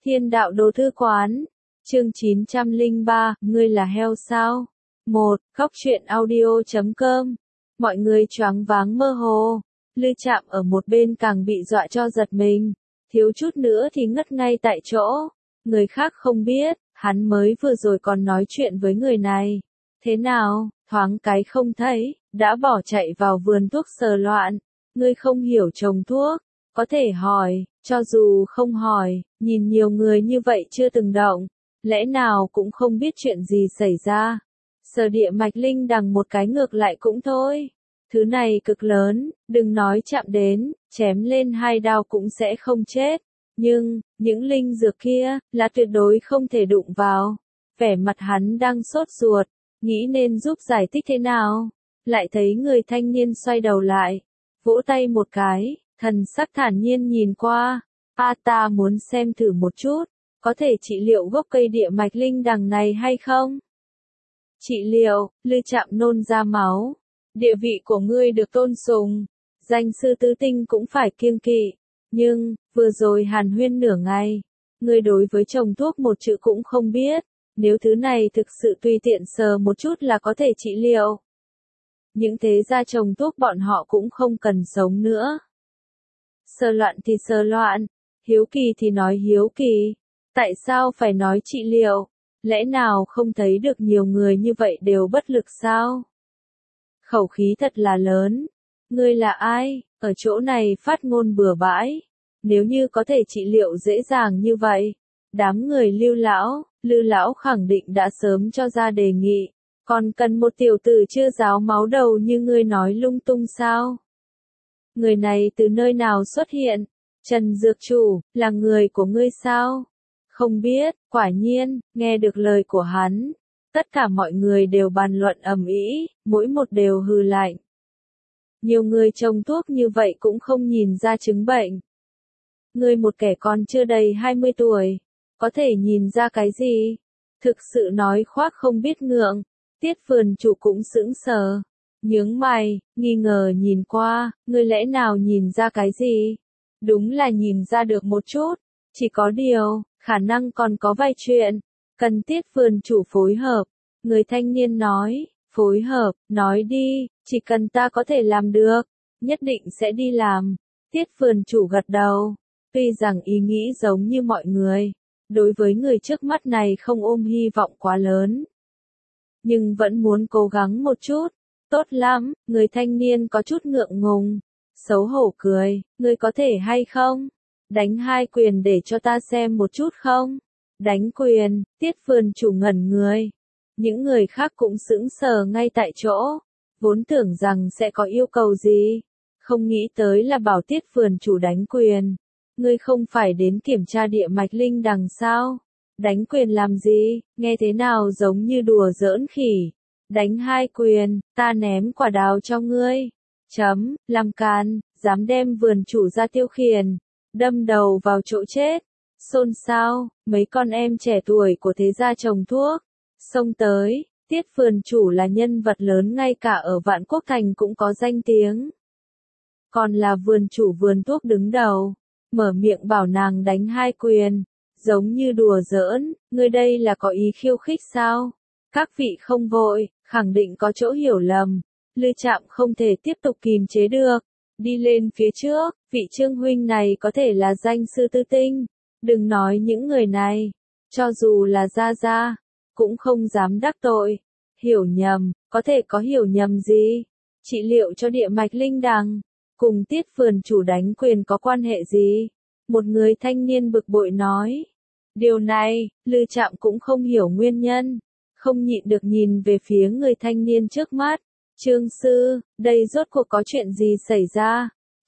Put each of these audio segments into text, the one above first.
Thiên đạo đồ thư quán. Chương 903, ngươi là heo sao? 1. Khóc chuyện audio.com. Mọi người choáng váng mơ hồ. Lư Trạm ở một bên càng bị dọa cho giật mình. Thiếu chút nữa thì ngất ngay tại chỗ. Người khác không biết, hắn mới vừa rồi còn nói chuyện với người này. Thế nào, thoáng cái không thấy, đã bỏ chạy vào vườn thuốc sờ loạn. Ngươi không hiểu trồng thuốc, có thể hỏi, cho dù không hỏi, nhìn nhiều người như vậy chưa từng động, lẽ nào cũng không biết chuyện gì xảy ra. Sờ địa mạch linh đằng một cái ngược lại cũng thôi. Thứ này cực lớn, đừng nói chạm đến, chém lên 2 đao cũng sẽ không chết. Nhưng, những linh dược kia, là tuyệt đối không thể đụng vào. Vẻ mặt hắn đang sốt ruột, nghĩ nên giúp giải thích thế nào. Lại thấy người thanh niên xoay đầu lại, vỗ tay một cái, thần sắc thản nhiên nhìn qua. Ta muốn xem thử một chút, có thể trị liệu gốc cây địa mạch linh đằng này hay không? Trị liệu, Lư Trạm nôn ra máu. Địa vị của ngươi được tôn sùng, danh sư tứ tinh cũng phải kiêng kỵ. Nhưng, vừa rồi hàn huyên nửa ngày, ngươi đối với trồng thuốc một chữ cũng không biết. Nếu thứ này thực sự tùy tiện sờ một chút là có thể trị liệu, những thế gia trồng thuốc bọn họ cũng không cần sống nữa. Sờ loạn thì sờ loạn, hiếu kỳ thì nói hiếu kỳ. Tại sao phải nói trị liệu? Lẽ nào không thấy được nhiều người như vậy đều bất lực sao? Khẩu khí thật là lớn. Ngươi là ai, ở chỗ này phát ngôn bừa bãi? Nếu như có thể trị liệu dễ dàng như vậy, đám người Lư lão khẳng định đã sớm cho ra đề nghị. Còn cần một tiểu tử chưa ráo máu đầu như ngươi nói lung tung sao? Người này từ nơi nào xuất hiện? Trần Dược Chủ, là người của ngươi sao? Không biết, quả nhiên, nghe được lời của hắn. Tất cả mọi người đều bàn luận ầm ĩ, mỗi một đều hừ lạnh. Nhiều người trồng thuốc như vậy cũng không nhìn ra chứng bệnh. Ngươi một kẻ còn chưa đầy 20 tuổi, có thể nhìn ra cái gì? Thực sự nói khoác không biết ngượng. Tiết Vườn Chủ cũng sững sờ, nhướng mày, nghi ngờ nhìn qua, ngươi lẽ nào nhìn ra cái gì? Đúng là nhìn ra được một chút, chỉ có điều, khả năng còn có vài chuyện, cần Tiết Vườn Chủ phối hợp. Người thanh niên nói, phối hợp, nói đi, chỉ cần ta có thể làm được, nhất định sẽ đi làm. Tiết Vườn Chủ gật đầu, tuy rằng ý nghĩ giống như mọi người, đối với người trước mắt này không ôm hy vọng quá lớn, nhưng vẫn muốn cố gắng một chút. Tốt lắm, người thanh niên có chút ngượng ngùng, xấu hổ cười, ngươi có thể hay không? Đánh 2 quyền để cho ta xem một chút không? Đánh quyền, Tiết Vườn Chủ ngẩn người. Những người khác cũng sững sờ ngay tại chỗ, vốn tưởng rằng sẽ có yêu cầu gì, không nghĩ tới là bảo Tiết Vườn Chủ đánh quyền. Ngươi không phải đến kiểm tra địa mạch linh đằng sao? Đánh quyền làm gì, nghe thế nào giống như đùa giỡn khỉ. Đánh 2 quyền, ta ném quả đào cho ngươi. Làm càn, dám đem Vườn Chủ ra tiêu khiển, đâm đầu vào chỗ chết. Xôn xao, mấy con em trẻ tuổi của thế gia trồng thuốc xông tới. Tiết Vườn Chủ là nhân vật lớn ngay cả ở Vạn Quốc Thành cũng có danh tiếng. Còn là Vườn Chủ vườn thuốc đứng đầu, mở miệng bảo nàng đánh 2 quyền, giống như đùa giỡn. Ngươi đây là có ý khiêu khích sao? Các vị không vội, khẳng định có chỗ hiểu lầm. Lư Trạm không thể tiếp tục kìm chế được, đi lên phía trước. Vị Trương huynh này có thể là danh sư tư tinh, đừng nói những người này, cho dù là gia cũng không dám đắc tội. Hiểu nhầm, có thể có hiểu nhầm gì? Trị liệu cho địa mạch linh đằng, cùng Tiết Vườn Chủ đánh quyền có quan hệ gì? Một người thanh niên bực bội nói. Điều này, Lư Trạm cũng không hiểu nguyên nhân, không nhịn được nhìn về phía người thanh niên trước mắt. Trương sư, đây rốt cuộc có chuyện gì xảy ra?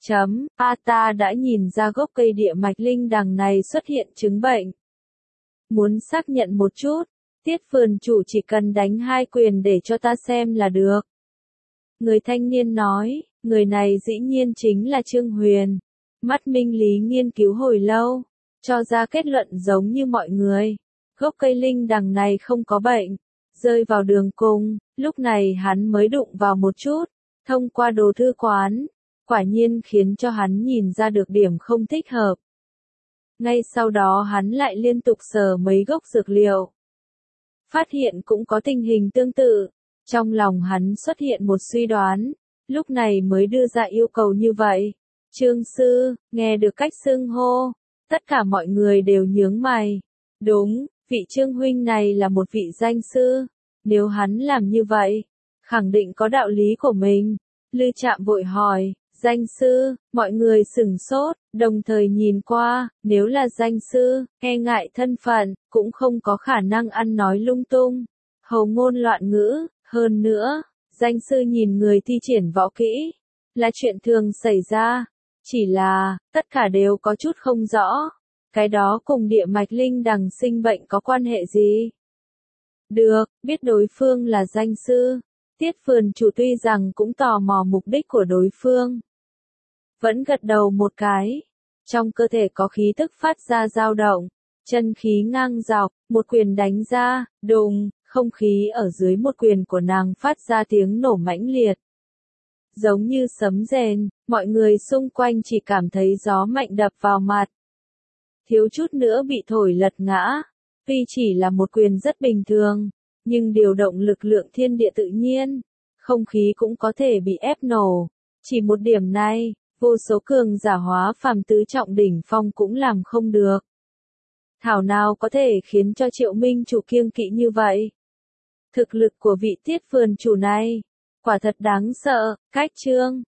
Ta đã nhìn ra gốc cây địa mạch linh đằng này xuất hiện chứng bệnh. Muốn xác nhận một chút, Tiết Vườn Chủ chỉ cần đánh 2 quyền để cho ta xem là được. Người thanh niên nói, người này dĩ nhiên chính là Trương Huyền. Mắt minh lý nghiên cứu hồi lâu, cho ra kết luận giống như mọi người. Gốc cây linh đằng này không có bệnh, rơi vào đường cùng, lúc này hắn mới đụng vào một chút, thông qua đồ thư quán, quả nhiên khiến cho hắn nhìn ra được điểm không thích hợp. Ngay sau đó hắn lại liên tục sờ mấy gốc dược liệu. Phát hiện cũng có tình hình tương tự. Trong lòng hắn xuất hiện một suy đoán, lúc này mới đưa ra yêu cầu như vậy. Trương sư, nghe được cách xưng hô, tất cả mọi người đều nhướng mày. Đúng, vị Trương huynh này là một vị danh sư, nếu hắn làm như vậy, khẳng định có đạo lý của mình. Lư Trạm vội hỏi, danh sư, mọi người sửng sốt, đồng thời nhìn qua, nếu là danh sư, e ngại thân phận, cũng không có khả năng ăn nói lung tung, hầu ngôn loạn ngữ, hơn nữa, danh sư nhìn người thi triển võ kỹ, là chuyện thường xảy ra, chỉ là, tất cả đều có chút không rõ, cái đó cùng địa mạch linh đằng sinh bệnh có quan hệ gì? Được, biết đối phương là danh sư. Tiết Phườn chủ tuy rằng cũng tò mò mục đích của đối phương. Vẫn gật đầu một cái. Trong cơ thể có khí tức phát ra dao động. Chân khí ngang dọc, một quyền đánh ra, đùng, không khí ở dưới một quyền của nàng phát ra tiếng nổ mãnh liệt. Giống như sấm rền, mọi người xung quanh chỉ cảm thấy gió mạnh đập vào mặt. Thiếu chút nữa bị thổi lật ngã. Tuy chỉ là một quyền rất bình thường, nhưng điều động lực lượng thiên địa tự nhiên, không khí cũng có thể bị ép nổ. Chỉ một điểm này, vô số cường giả hóa phàm tứ trọng đỉnh phong cũng làm không được. Thảo nào có thể khiến cho Triệu Minh chủ kiêng kỵ như vậy. Thực lực của vị Tiết Phườn chủ này, quả thật đáng sợ, cách Trương